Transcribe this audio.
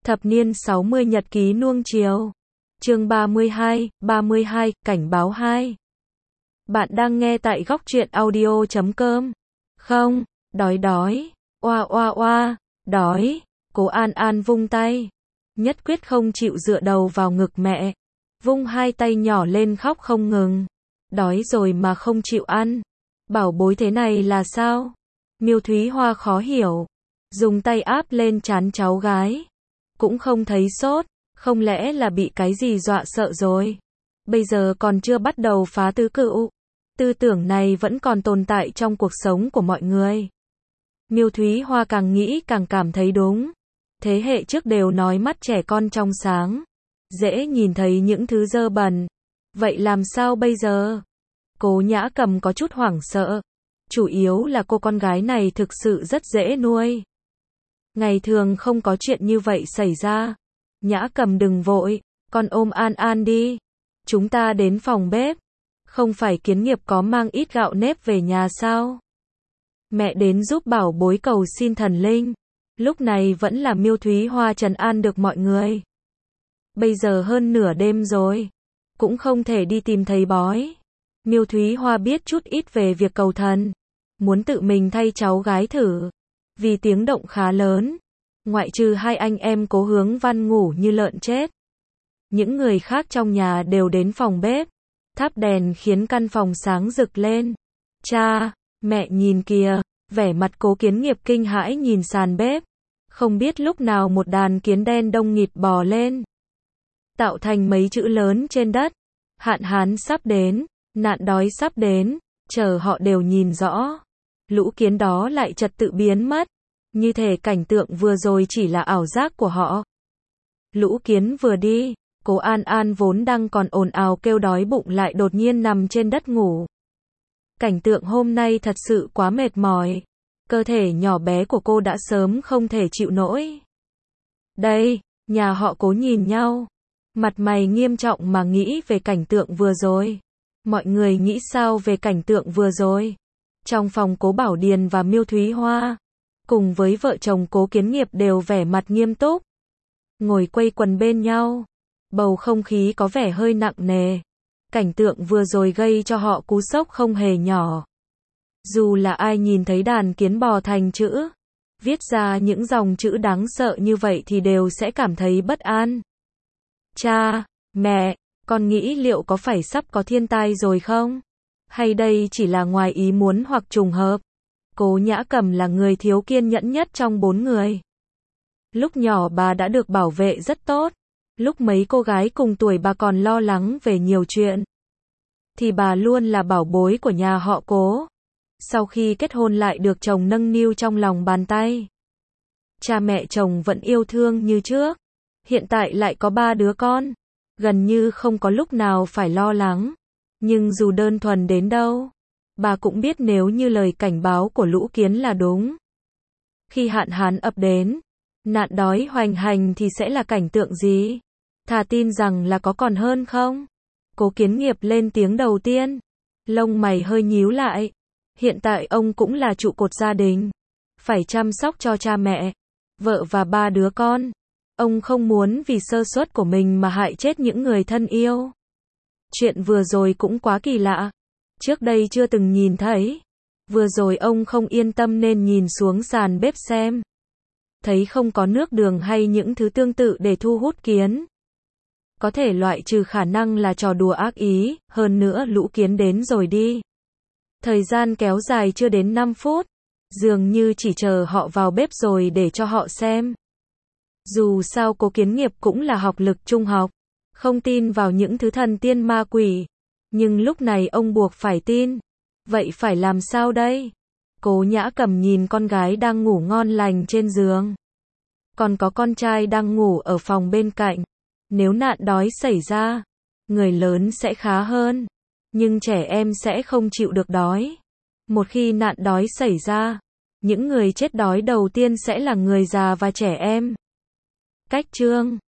Thập niên 60 nhật ký nuông chiều. Chương 32, cảnh báo 2. Bạn đang nghe tại góc truyện audio.com. Không, đói, oa, đói. Cố An An vung tay. Nhất quyết không chịu dựa đầu vào ngực mẹ. Vung hai tay nhỏ lên khóc không ngừng. Đói rồi mà không chịu ăn. Bảo bối thế này là sao? Miêu Thúy Hoa khó hiểu. Dùng tay áp lên trán cháu gái. Cũng không thấy sốt, không lẽ là bị cái gì dọa sợ rồi? Bây giờ còn chưa bắt đầu phá tứ cựu. Tư tưởng này vẫn còn tồn tại trong cuộc sống của mọi người. Miêu Thúy Hoa càng nghĩ càng cảm thấy đúng. Thế hệ trước đều nói mắt trẻ con trong sáng, dễ nhìn thấy những thứ dơ bẩn. Vậy làm sao bây giờ? Cố Nhã Cầm có chút hoảng sợ. Chủ yếu là cô con gái này thực sự rất dễ nuôi. Ngày thường không có chuyện như vậy xảy ra. Nhã Cầm đừng vội, con ôm An An đi. Chúng ta đến phòng bếp. Không phải Kiến Nghiệp có mang ít gạo nếp về nhà sao? Mẹ đến giúp bảo bối cầu xin thần linh. Lúc này vẫn là Miêu Thúy Hoa trấn an được mọi người. Bây giờ hơn nửa đêm rồi, cũng không thể đi tìm thầy bói. Miêu Thúy Hoa biết chút ít về việc cầu thần, muốn tự mình thay cháu gái thử. Vì tiếng động khá lớn, ngoại trừ hai anh em Cố Hướng Văn ngủ như lợn chết. Những người khác trong nhà đều đến phòng bếp, thắp đèn khiến căn phòng sáng rực lên. Cha, mẹ nhìn kìa, vẻ mặt Cố Kiến Nghiệp kinh hãi nhìn sàn bếp. Không biết lúc nào một đàn kiến đen đông nghịt bò lên, tạo thành mấy chữ lớn trên đất. Hạn hán sắp đến, nạn đói sắp đến, chờ họ đều nhìn rõ. Lũ kiến đó lại trật tự biến mất, như thể cảnh tượng vừa rồi chỉ là ảo giác của họ. Lũ kiến vừa đi, Cố An An vốn đang còn ồn ào kêu đói bụng lại đột nhiên nằm trên đất ngủ. Cảnh tượng hôm nay thật sự quá mệt mỏi. Cơ thể nhỏ bé của cô đã sớm không thể chịu nổi. Đây, nhà họ Cố nhìn nhau. Mặt mày nghiêm trọng mà nghĩ về cảnh tượng vừa rồi. Mọi người nghĩ sao về cảnh tượng vừa rồi? Trong phòng Cố Bảo Điền và Miêu Thúy Hoa, cùng với vợ chồng Cố Kiến Nghiệp đều vẻ mặt nghiêm túc. Ngồi quây quần bên nhau. Bầu không khí có vẻ hơi nặng nề. Cảnh tượng vừa rồi gây cho họ cú sốc không hề nhỏ. Dù là ai nhìn thấy đàn kiến bò thành chữ, viết ra những dòng chữ đáng sợ như vậy thì đều sẽ cảm thấy bất an. Cha, mẹ, con nghĩ liệu có phải sắp có thiên tai rồi không? Hay đây chỉ là ngoài ý muốn hoặc trùng hợp? Cố Nhã Cầm là người thiếu kiên nhẫn nhất trong 4 người. Lúc nhỏ bà đã được bảo vệ rất tốt. Lúc mấy cô gái cùng tuổi bà còn lo lắng về nhiều chuyện, thì bà luôn là bảo bối của nhà họ Cố. Sau khi kết hôn lại được chồng nâng niu trong lòng bàn tay. Cha mẹ chồng vẫn yêu thương như trước. Hiện tại lại có 3 đứa con. Gần như không có lúc nào phải lo lắng. Nhưng dù đơn thuần đến đâu, bà cũng biết nếu như lời cảnh báo của lũ kiến là đúng. Khi hạn hán ập đến, nạn đói hoành hành thì sẽ là cảnh tượng gì? Thà tin rằng là có còn hơn không? Cố Kiến Nghiệp lên tiếng đầu tiên. Lông mày hơi nhíu lại. Hiện tại ông cũng là trụ cột gia đình. Phải chăm sóc cho cha mẹ, vợ và 3 đứa con. Ông không muốn vì sơ suất của mình mà hại chết những người thân yêu. Chuyện vừa rồi cũng quá kỳ lạ. Trước đây chưa từng nhìn thấy. Vừa rồi ông không yên tâm nên nhìn xuống sàn bếp xem. Thấy không có nước đường hay những thứ tương tự để thu hút kiến. Có thể loại trừ khả năng là trò đùa ác ý, hơn nữa lũ kiến đến rồi đi. Thời gian kéo dài chưa đến 5 phút, dường như chỉ chờ họ vào bếp rồi để cho họ xem. Dù sao Cố Kiến Nghiệp cũng là học lực trung học, không tin vào những thứ thần tiên ma quỷ, nhưng lúc này ông buộc phải tin. Vậy phải làm sao đây? Cố Nhã Cầm nhìn con gái đang ngủ ngon lành trên giường. Còn có con trai đang ngủ ở phòng bên cạnh. Nếu nạn đói xảy ra, người lớn sẽ khá hơn. Nhưng trẻ em sẽ không chịu được đói. Một khi nạn đói xảy ra, những người chết đói đầu tiên sẽ là người già và trẻ em. Cách chương